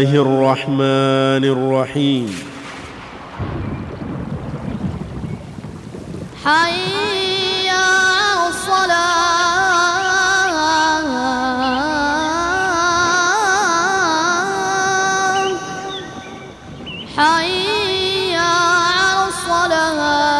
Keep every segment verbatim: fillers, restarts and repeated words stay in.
الله الرحمن الرحيم. حي على الصلاة حي على الصلاة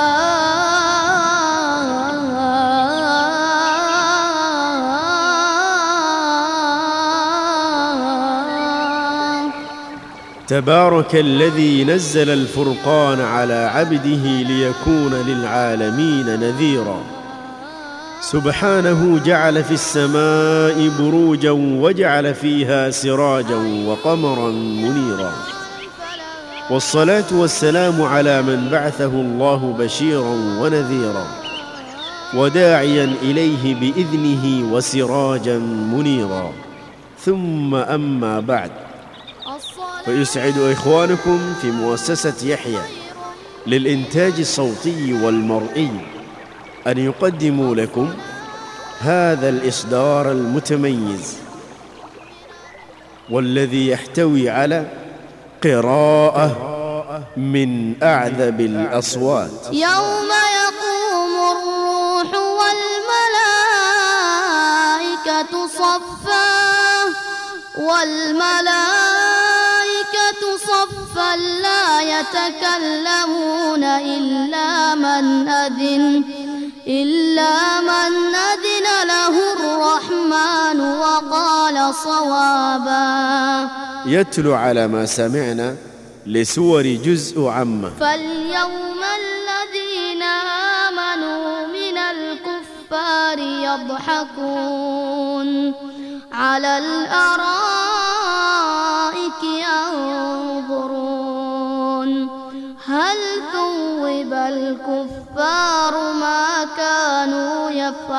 تبارك الذي نزل الفرقان على عبده ليكون للعالمين نذيرا. سبحانه جعل في السماء بروجا وجعل فيها سراجا وقمرا منيرا. والصلاة والسلام على من بعثه الله بشيرا ونذيرا وداعيا إليه بإذنه وسراجا منيرا. ثم أما بعد، فيسعد إخوانكم في مؤسسة يحيى للإنتاج الصوتي والمرئي أن يقدموا لكم هذا الإصدار المتميز، والذي يحتوي على قراءة من أعذب الأصوات. يوم يقوم الروح والملائكة صفا والملائكة صفا لا يتكلمون إلا من أذن إلا من أذن له الرحمن وقال صوابا. يتلو على ما سمعنا لسور جزء عامة. فاليوم الذين آمنوا من الكفار يضحكون على الأرائك ينظرون هل ثوب الكفار ما كانوا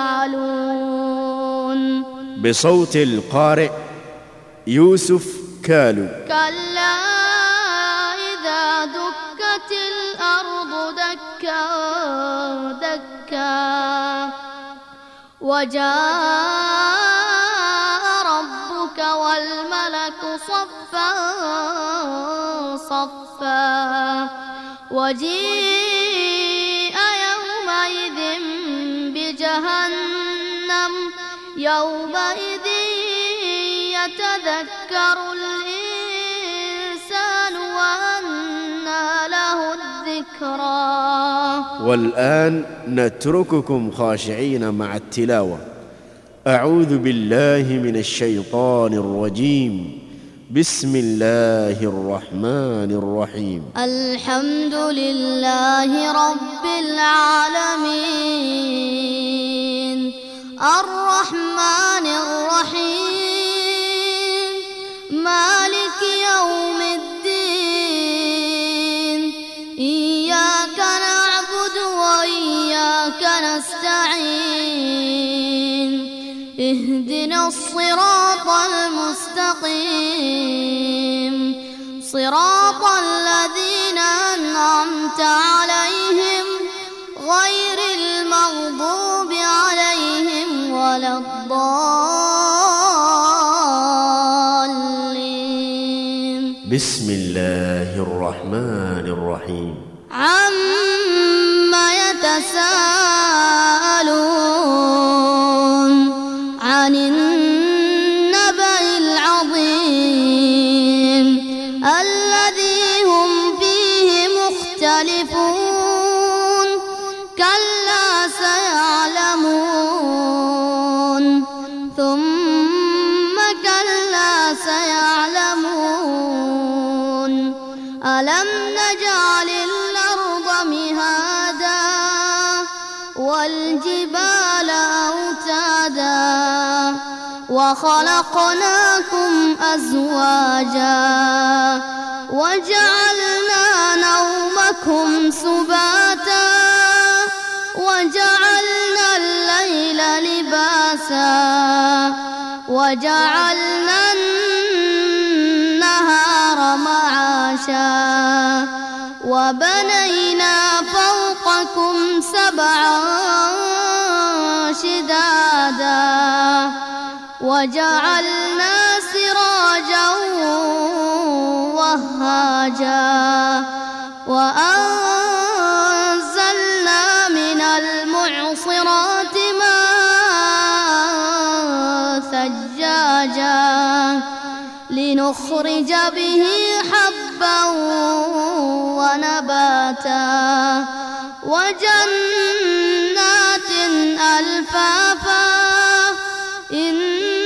يفعلون. بصوت القارئ يوسف كالو. كلا إذا دكت الأرض دكا دكا وجاء ربك والملك صفا صفا وجيء يومئذ بجهنم يومئذ يتذكر الإنسان وأنى له الذكرى. والآن نترككم خاشعين مع التلاوة. أعوذ بالله من الشيطان الرجيم. بسم الله الرحمن الرحيم. الحمد لله رب العالمين الرحمن الرحيم مالك يوم الدين إياك نعبد وإياك نستعين اهدنا الصراط المستقيم صراط الذين أنعمت عليهم غير المغضوب عليهم ولا الضالين. بسم الله الرحمن الرحيم. عما يتساءلون عن النبأ العظيم الذي هم فيه مختلفون كلا سيعلمون ثم كلا سيعلمون ألم نجعل الأرض مهادا والجبال أوتادا وخلقناكم أزواجا وجعلنا نومكم سباتا وجعلنا الليل لباسا وجعلنا النهار معاشا وبنينا فوقكم سبعا شدادا وجعلنا سراجا أفواجا وأنزلنا من المعصرات ماء ثجاجا لنخرج به حبا ونباتا وجنات ألفافا إن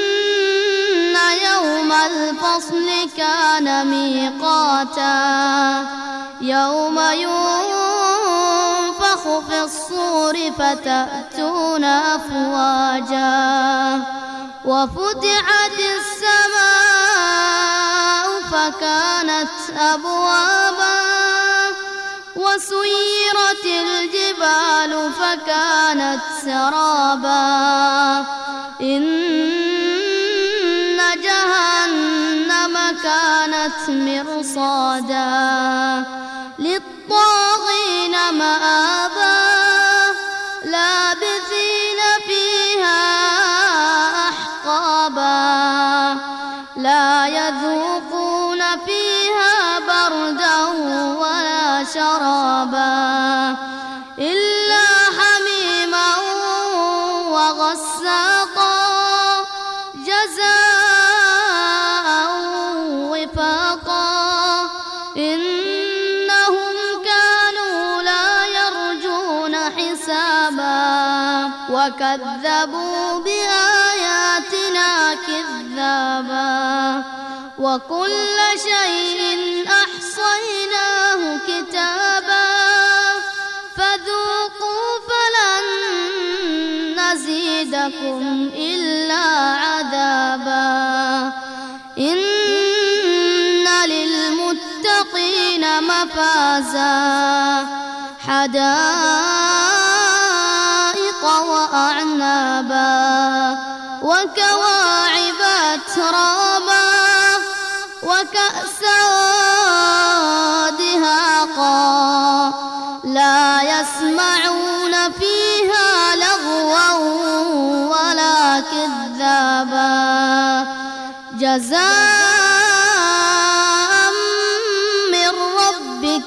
يوم الفصل كان ميقاتا يوم ينفخ في الصور فتأتون أفواجا وفتحت السماء فكانت أبوابا وسيرت الجبال فكانت سرابا إن جهنم كانت مرصادا للطاغين مآبا لابثين فيها أحقابا لا يذوقون فيها بردا ولا شرابا إلا حميما وغساقا جزاء وفاقا إنهم كانوا لا يرجون حسابا وكذبوا بآياتنا كذابا وكل شيء أحصيناه كتابا فذوقوا فلن نزيدكم إلا عذابا إن للمتقين مفازا حدائق وأعنابا وكواعب أترابا وكأسا دهاقا لا يسمعون فيها لغوا ولا كذابا جزاء من ربك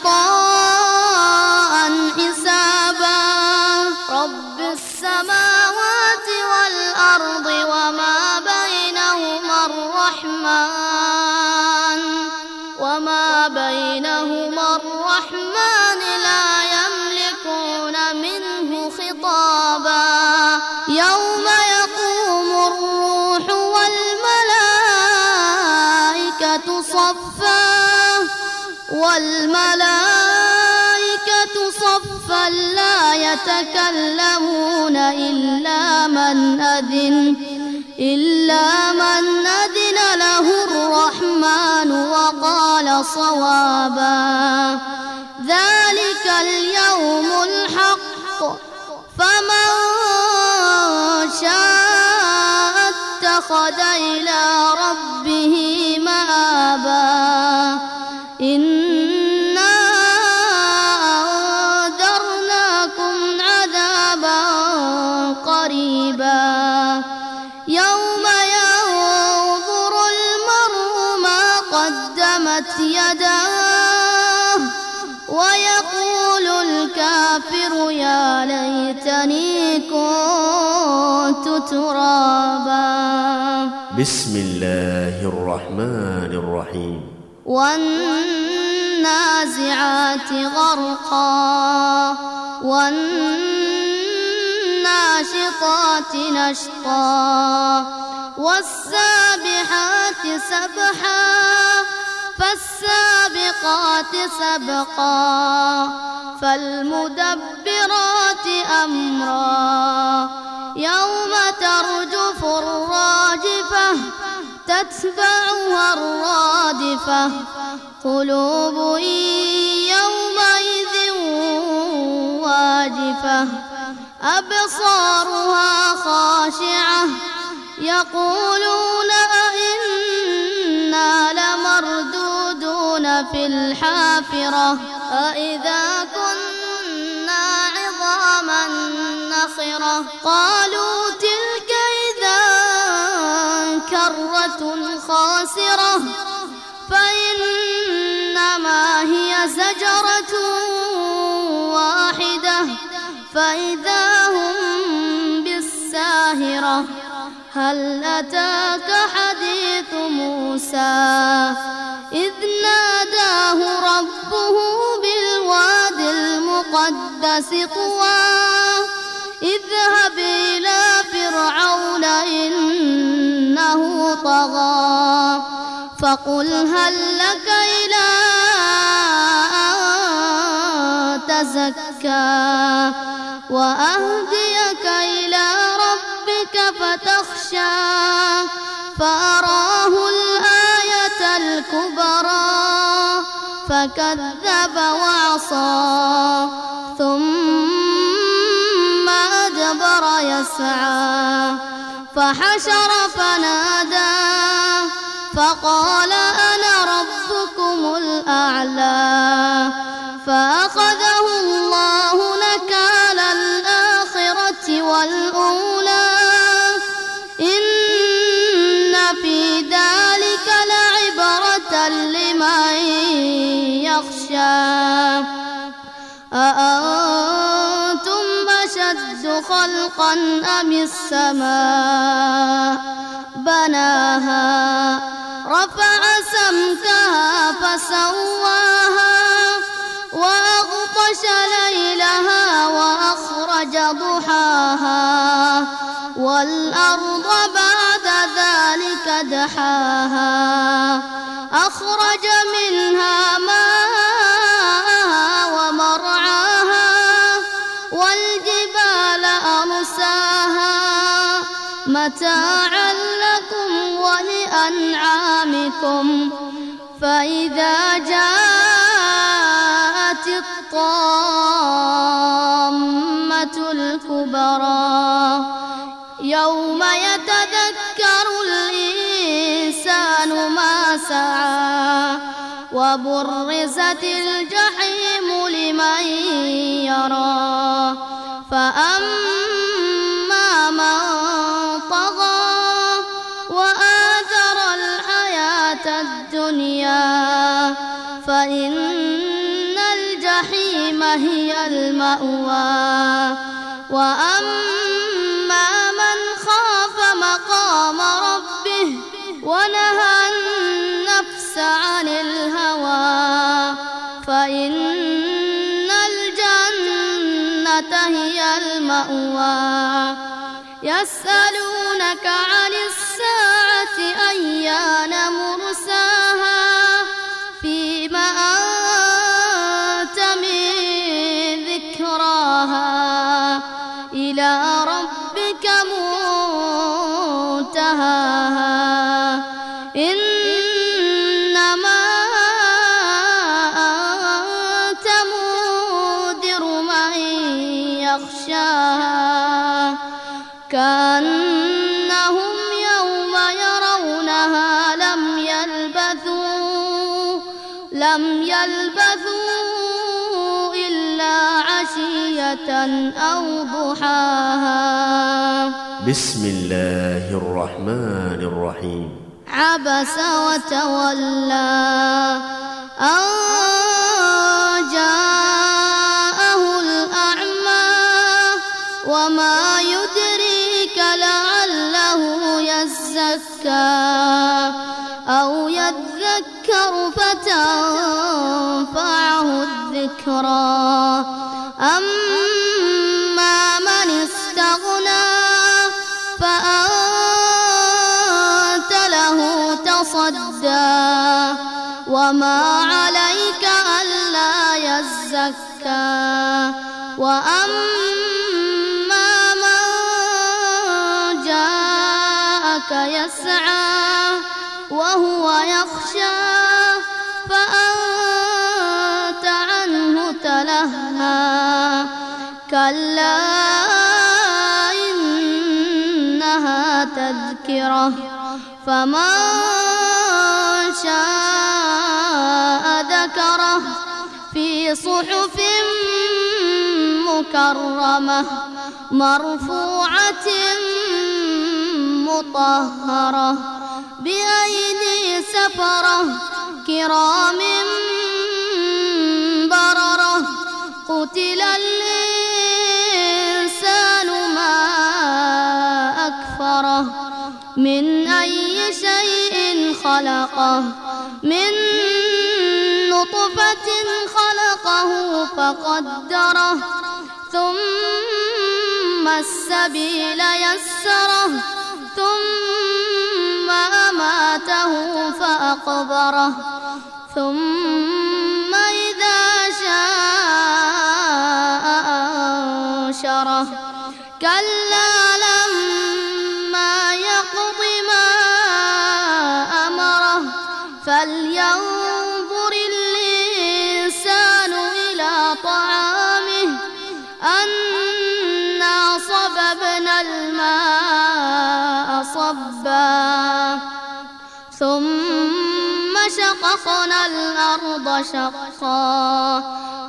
عطاء حسابا رب السماوات والأرض وما بينهما الرحمن وما بينهما الرحمن لا يملكون منه خطابا يوم يقوم الروح والملائكة صفا والملائكة صفا لا يتكلمون إلا من أذن إلا من أذن له الرحمن وقال صوابا ذلك اليوم الحق فمن شاء اتخذ إلى ربه مآبا إنا أنذرناكم عذابا قريبا يوم ينظر المرء ما قدمت يداه ويقول الكافر يا ليتني كنت ترابا بسم الله الرحمن الرحيم والنازعات غرقا والناشطات نشطا والسابحات سبحا فالسابقات سبقا فالمدبرات أمرا يوم ترجف الراجفة تتبعها الرادفة قلوب يومئذ واجفة أبصارها خاشعة يقولون أئنا لمردودون في الحافرة أئذا كنا عظاما نخرة قالوا تلك إذا كرة خاسرة فإنا فإذا هم بالساهرة هل أتاك حديث موسى إذ ناداه ربه بالواد المقدس طوى اذهب إلى فرعون إنه طغى فقل هل لك إلى أن تزكى وأهديك إلى ربك فتخشى فأراه الآية الكبرى فكذب وعصى ثم أدبر يسعى فحشر فنادى فقال أنا ربكم الأعلى فأخذه الله نكال الآخرة والأولى إن في ذلك لعبرة لمن يخشى أأنتم أشد خلقا أم السماء بناها رفع سمكها فسواها وأغطش ليلها وأخرج ضحاها والأرض بعد ذلك دحاها أخرج منها ماءها ومرعاها والجبال أرساها متاعا لكم ولأنعامكم فإذا جاءت الطامة الكبرى يوم يتذكر الإنسان ما سعى وبرزت الجحيم لمن يرى فأما من طغى وآثر الحياة الدنيا فإن الجحيم هي المأوى وأما من خاف مقام ربه ونهى النفس عن الهوى فإن الجنة هي المأوى يسألونك عن الساعة أيان مرساها فيما أنت من ذكراها إلى ربك منتهاها إنما أنت منذر من يخشاها كأنهم يوم يرونها لم يلبثوا لم يلبثوا إلا عشية أو ضحاها. بسم الله الرحمن الرحيم. عبس وتولى أن جاءه الأعمى وما يدريك لعله يزكى أو يذكر فتنفعه الذكرى أما من استغنى فأنت له تصدى وما عليك ألا يزكى وأما من جاءك يسعى وهو يخشى فأنت عنه تلهى كلا إنها تذكرة فمن شاء ذكره في صحف مكرمة مرفوعة مطهرة بأيدي سفرة كرام بررة قتل الإنسان من نطفة خلقه فقدره ثم السبيل يسره ثم أماته فأقبره ثم إذا شاء أنشره كلا لما يقض ما أمره فلينظر الإنسان إلى طعامه أنا صببنا الماء صبا ثم شققنا الأرض شقا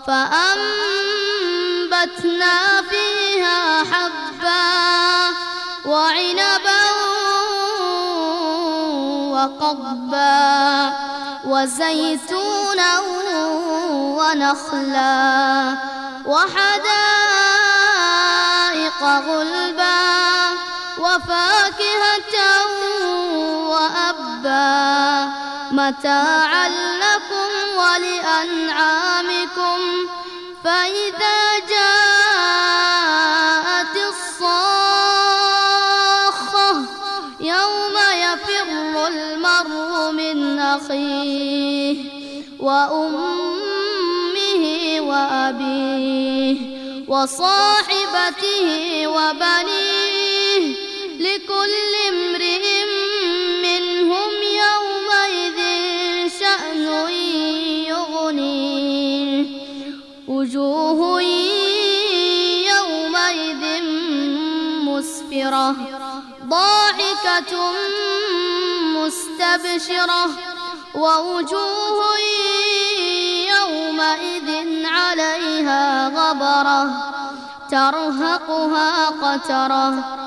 فأنبتنا فيها حبا وعنبا وقضبا وزيتونا ونخلا وحدائق غلبا وفاكهة وأبا متاعا لكم ولأنعامكم فإذا جاءت الصاخة يوم يفر المرء من أخيه وأمه وأبيه وصاحبته وبنيه لكل امرئ منهم يومئذ شأن يغنيه وجوه يومئذ مسفرة ضاحكة مستبشرة ووجوه يومئذ عليها غبرة ترهقها قترة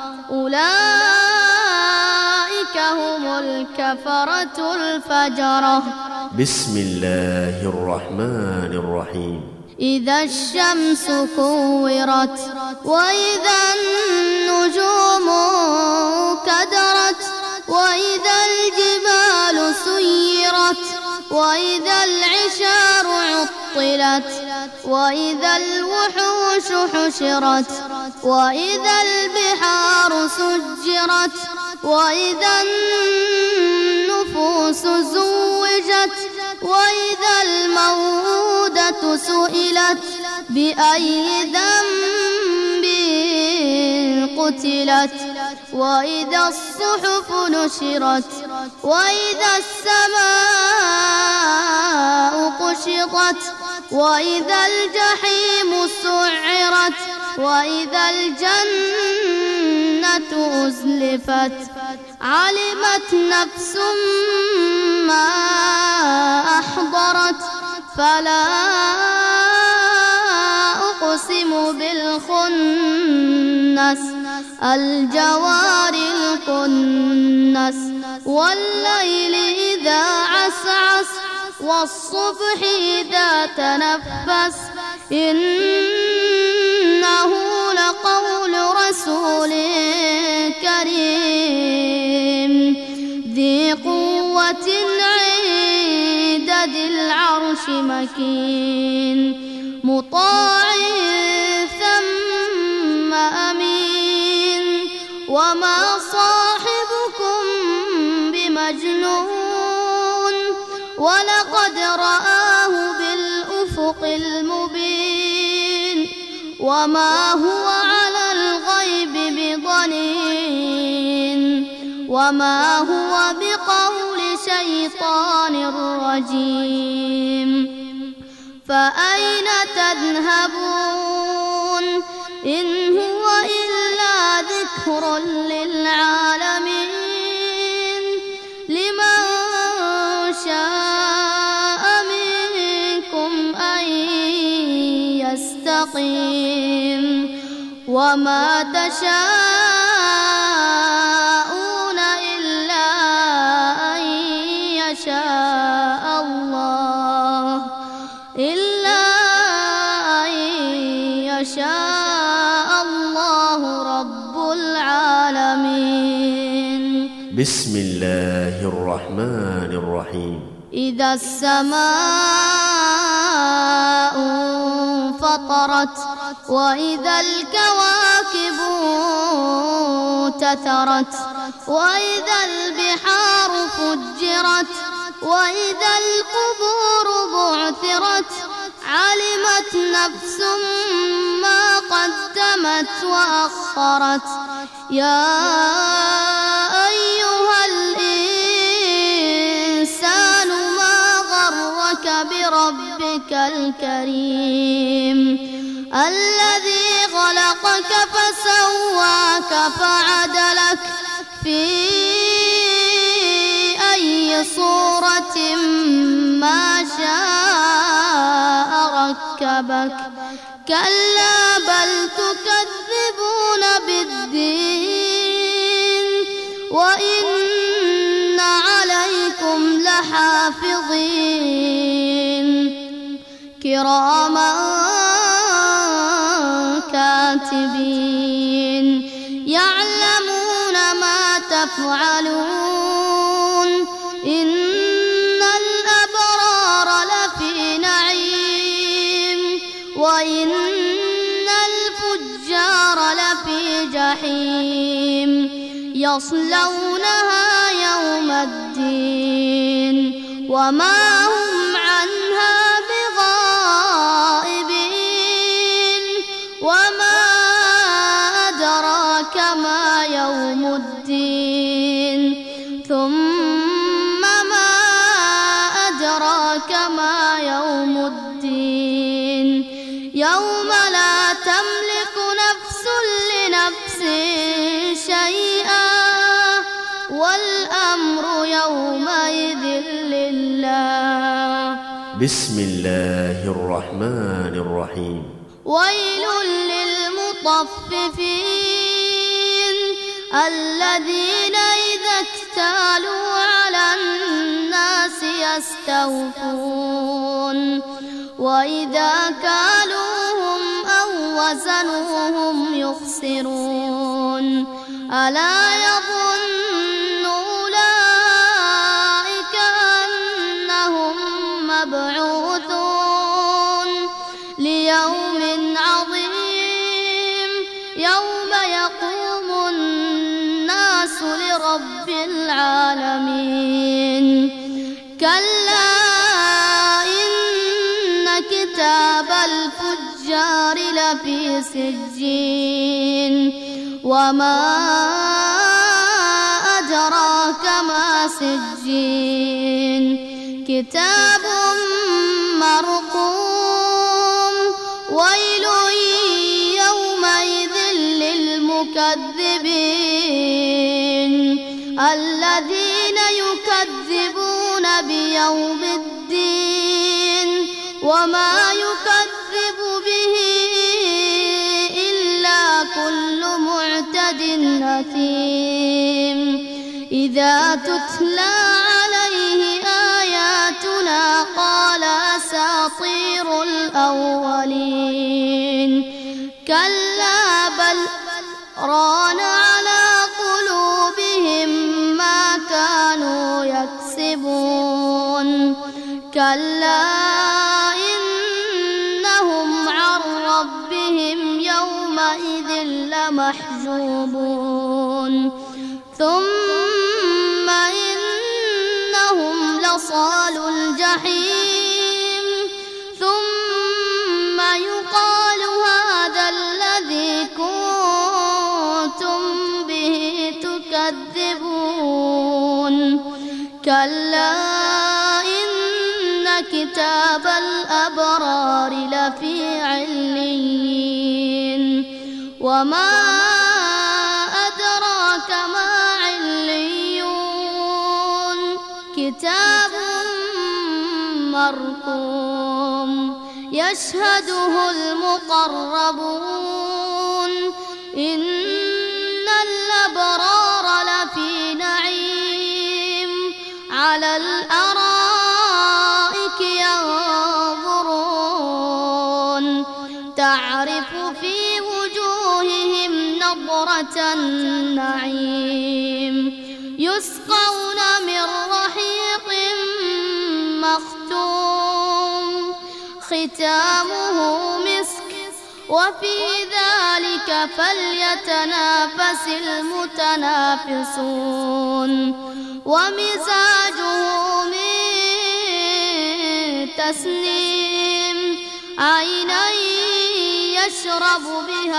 أولئك هم الكفرة الفجرة. بسم الله الرحمن الرحيم. إذا الشمس كورت وإذا النجوم كدرت وإذا الجبال سيرت وإذا العشار عطلت وإذا الوحوش حشرت وإذا البحار سجرت وإذا النفوس زوجت وإذا الموءودة سئلت بأي ذنب قتلت وإذا الصحف نشرت وإذا السماء كشطت وإذا الجحيم سعرت وإذا الجنة أزلفت علمت نفس ما أحضرت فلا أقسم بالخنس الجوار الكنس والليل إذا عسعس والصبح إذا تنفس إنه لقول رسول كريم ذي قوة عند ذي العرش مكين مطاع ثم أمين وما صاحبكم بمجنون ولقد رآه بالأفق المبين وما هو على الغيب بضنين وما هو بقول شيطان رجيم فأين تذهبون إن هو إلا ذكر للعالمين لمن شاء منكم أن يستقيم وما تشاءون إلا أن يشاء الله إلا أن يشاء الله رب العالمين. بسم الله الرحمن الرحيم. إذا السماء انفطرت وإذا الكواكب انتثرت وإذا البحار فجرت وإذا القبور بعثرت علمت نفس ما قدمت وأخرت. يا أيها الإنسان ما غرك بربك الكريم الذي خلقك فسواك فعدلك في أي صورة ما شاء ركبك. كلا بل تكذبون بالدين وإن عليكم لحافظين كراما كاتبين يعلمون ما تفعلون. إن الأبرار لفي نعيم وإن الفجار لفي جحيم يصلونها يوم الدين وما هم عنها بغائبين. وما أدراك ما يوم الدين ثم ما أدراك ما يوم الدين يوم لا تملك نفس لنفس شيئا والأمر يومئذ لله. بسم الله الرحمن الرحيم. ويل للمطففين الذين إذا اكتالوا على الناس يستوفون وإذا كالوهم أو وزنوهم يخسرون. ألا يظن أولئك أنهم مبعوثون ليوم عظيم يوم يقوم الناس لرب العالمين. كلا إن كتاب الفجار لفي سجين وما أدراك ما سجين كتاب مرقوم. ويل يومئذ للمكذبين الذين يكذبون بيوم الدين وما يكذب به إلا كل معتد أثيم إذا تتلى عليه آياتنا قال أساطير الأولين. كلا بل ران على قلوبهم ما كانوا يكسبون. كلا إنهم عن ربهم يومئذ لمحجوبون. ثم إنهم لصالوا الجحيم ثم يقال هذا الذي كنتم به تكذبون. كلا إن كتاب الأبرار لفي عليين وما أدراك ما عليون كتاب مرقوم يشهده المقربون. إن الأبرار لفي نعيم على الأرائك ينظرون تعرف في وجوههم نضرة النعيم يسقون من رحيق ختامه مسك وفي ذلك فليتنافس المتنافسون ومزاجه من تسنيم عينا يشرب بها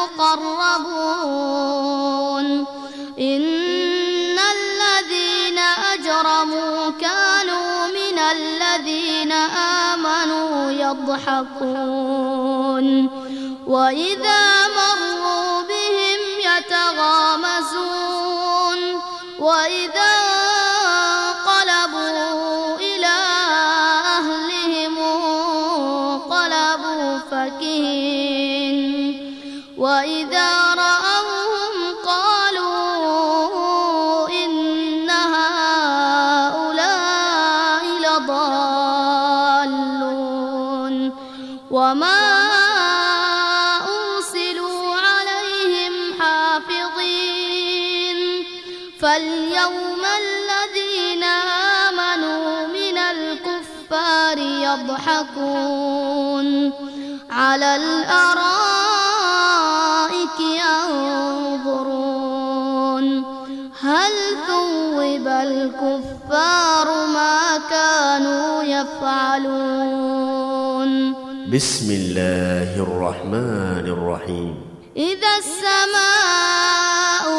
المقربون إن الذين أجرموا كانوا من الذين آمنوا يضحكون وإذا مروا بهم يتغامزون وإذا انقلبوا إلى أهلهم انقلبوا فكهين وإذا رأوهم قالوا إن هؤلاء لضالون وما أرسلوا عليهم حافظين فاليوم الذين آمنوا من الكفار يضحكون على الأرائك ينظرون هل ثوب الكفار ما كانوا يفعلون بسم الله الرحمن الرحيم إذا السماء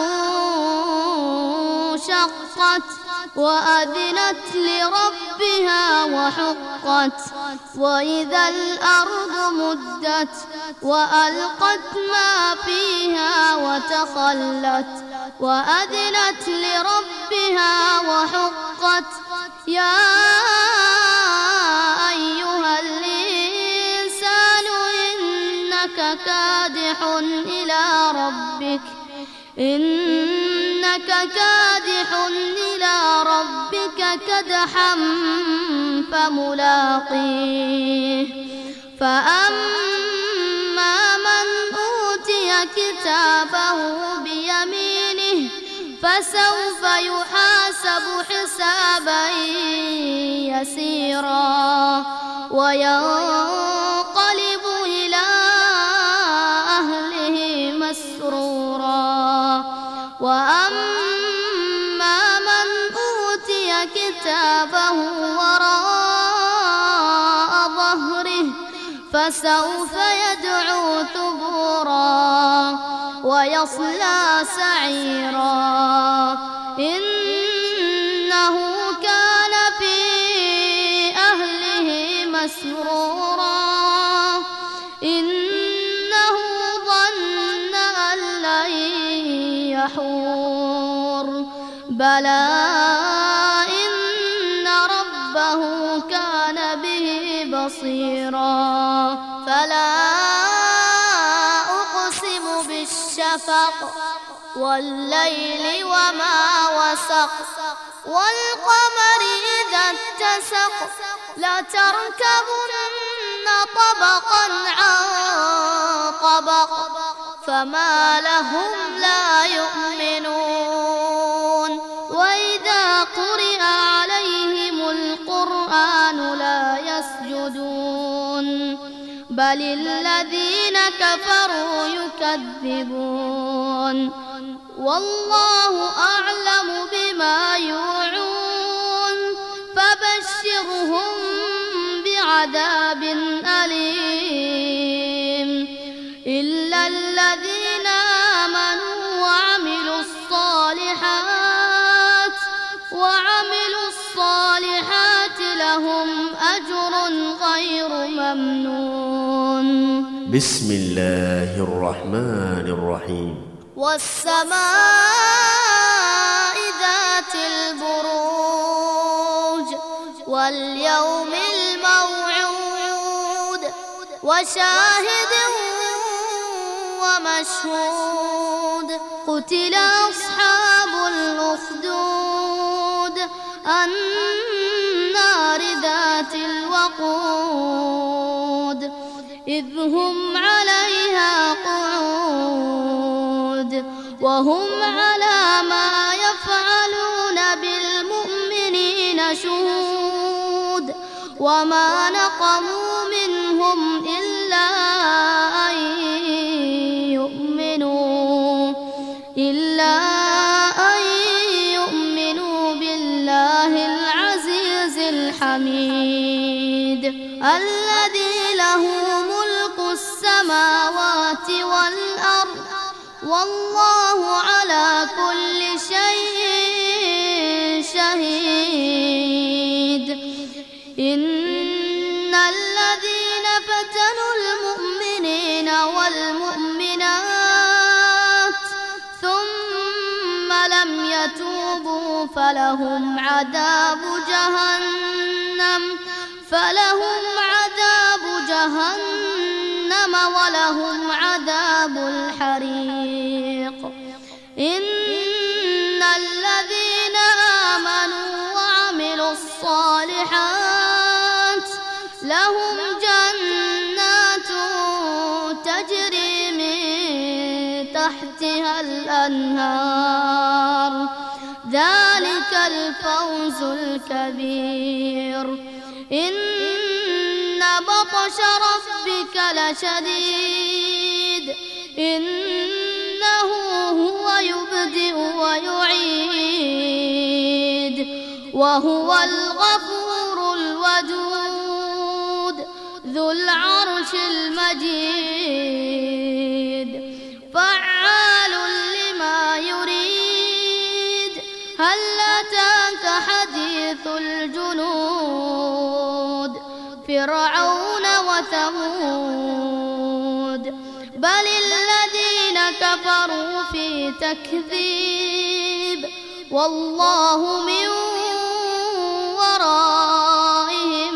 انشقت وأذنت لربها وحقت وإذا الأرض مدت وألقت ما فيها وتخلت وأذنت لربها وحقت يا أيها الإنسان إنك كادح إلى ربك إنك كادح إلى ربك كدحا فملاقيه فأما من أوتي كتابه بيمينه فسوف يحاسب حسابا يسيرا وينقلب إلى أهله مسرورا وأما من أوتي كتابه وراء ظهره فسوف يدعو ثبورا ويصلى سعيرا إنه كان في أهله مسرورا إنه ظن أن لن يحور بلى إن ربه كان به بصيرا فلا أقسم بالشفق والليل وما وسق والقمر إذا اتسق لتركبن طبقا عن طبق فما لهم لا يؤمنون وإذا قرئ عليهم القرآن لا يسجدون بل الذين كفروا يكذبون والله أعلم بما يوعون فبشرهم بعذاب أليم إلا الذين آمنوا وعملوا الصالحات وعملوا الصالحات لهم أجر غير ممنون بسم الله الرحمن الرحيم والسماء ذات البروج واليوم الموعود وشاهد ومشهود قتل أصحاب الأخدود النار ذات الوقود إذ هم عليها قعود وهم على ما يفعلون بالمؤمنين شهود وما نقموا منهم إلا أن يؤمنوا إلا أن يؤمنوا بالله العزيز الحميد الذي له ملك السماوات والأرض والله على كل شيء شهيد. إن الذين فتنوا المؤمنين والمؤمنات ثم لم يتوبوا فلهم عذاب جهنم فلهم عذاب جهنم ولهم عذاب الحريق. إن الذين آمنوا وعملوا الصالحات لهم جنات تجري من تحتها الأنهار ذلك الفوز الكبير. إن بطش ربك لشديد إنه هو يبدئ ويعيد وهو الغفور الودود ذو العرش المجيد فعال لما يريد. هل أتاك حديث الجنود فرعون وثمود بل الذين كفروا في تكذيب والله من ورائهم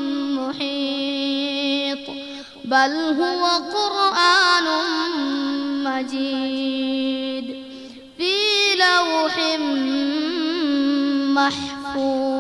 محيط بل هو قرآن مجيد في لوح محفوظ.